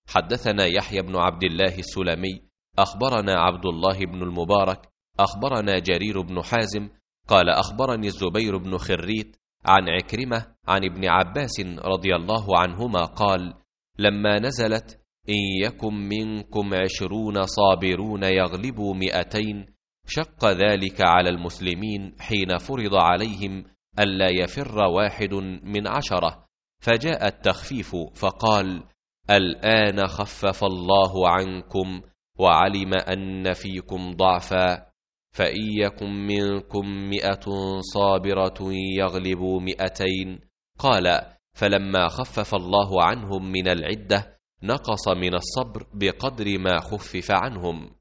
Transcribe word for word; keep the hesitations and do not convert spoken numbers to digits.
حدثنا يحيى بن عبد الله السلمي أخبرنا عبد الله بن المبارك أخبرنا جرير بن حازم قال أخبرني الزبير بن خريت عن عكرمة عن ابن عباس رضي الله عنهما قال: لما نزلت إن يكن منكم عشرون صابرون يغلبوا مئتين شق ذلك على المسلمين حين فرض عليهم ألا يفر واحد من عشرة، فجاء التخفيف فقال: الآن خفف الله عنكم وعلم أن فيكم ضعفا، فإن يكن منكم مئة صابرة يغلبوا مئتين. قال: فلما خفف الله عنهم من العدة نقص من الصبر بقدر ما خفف عنهم.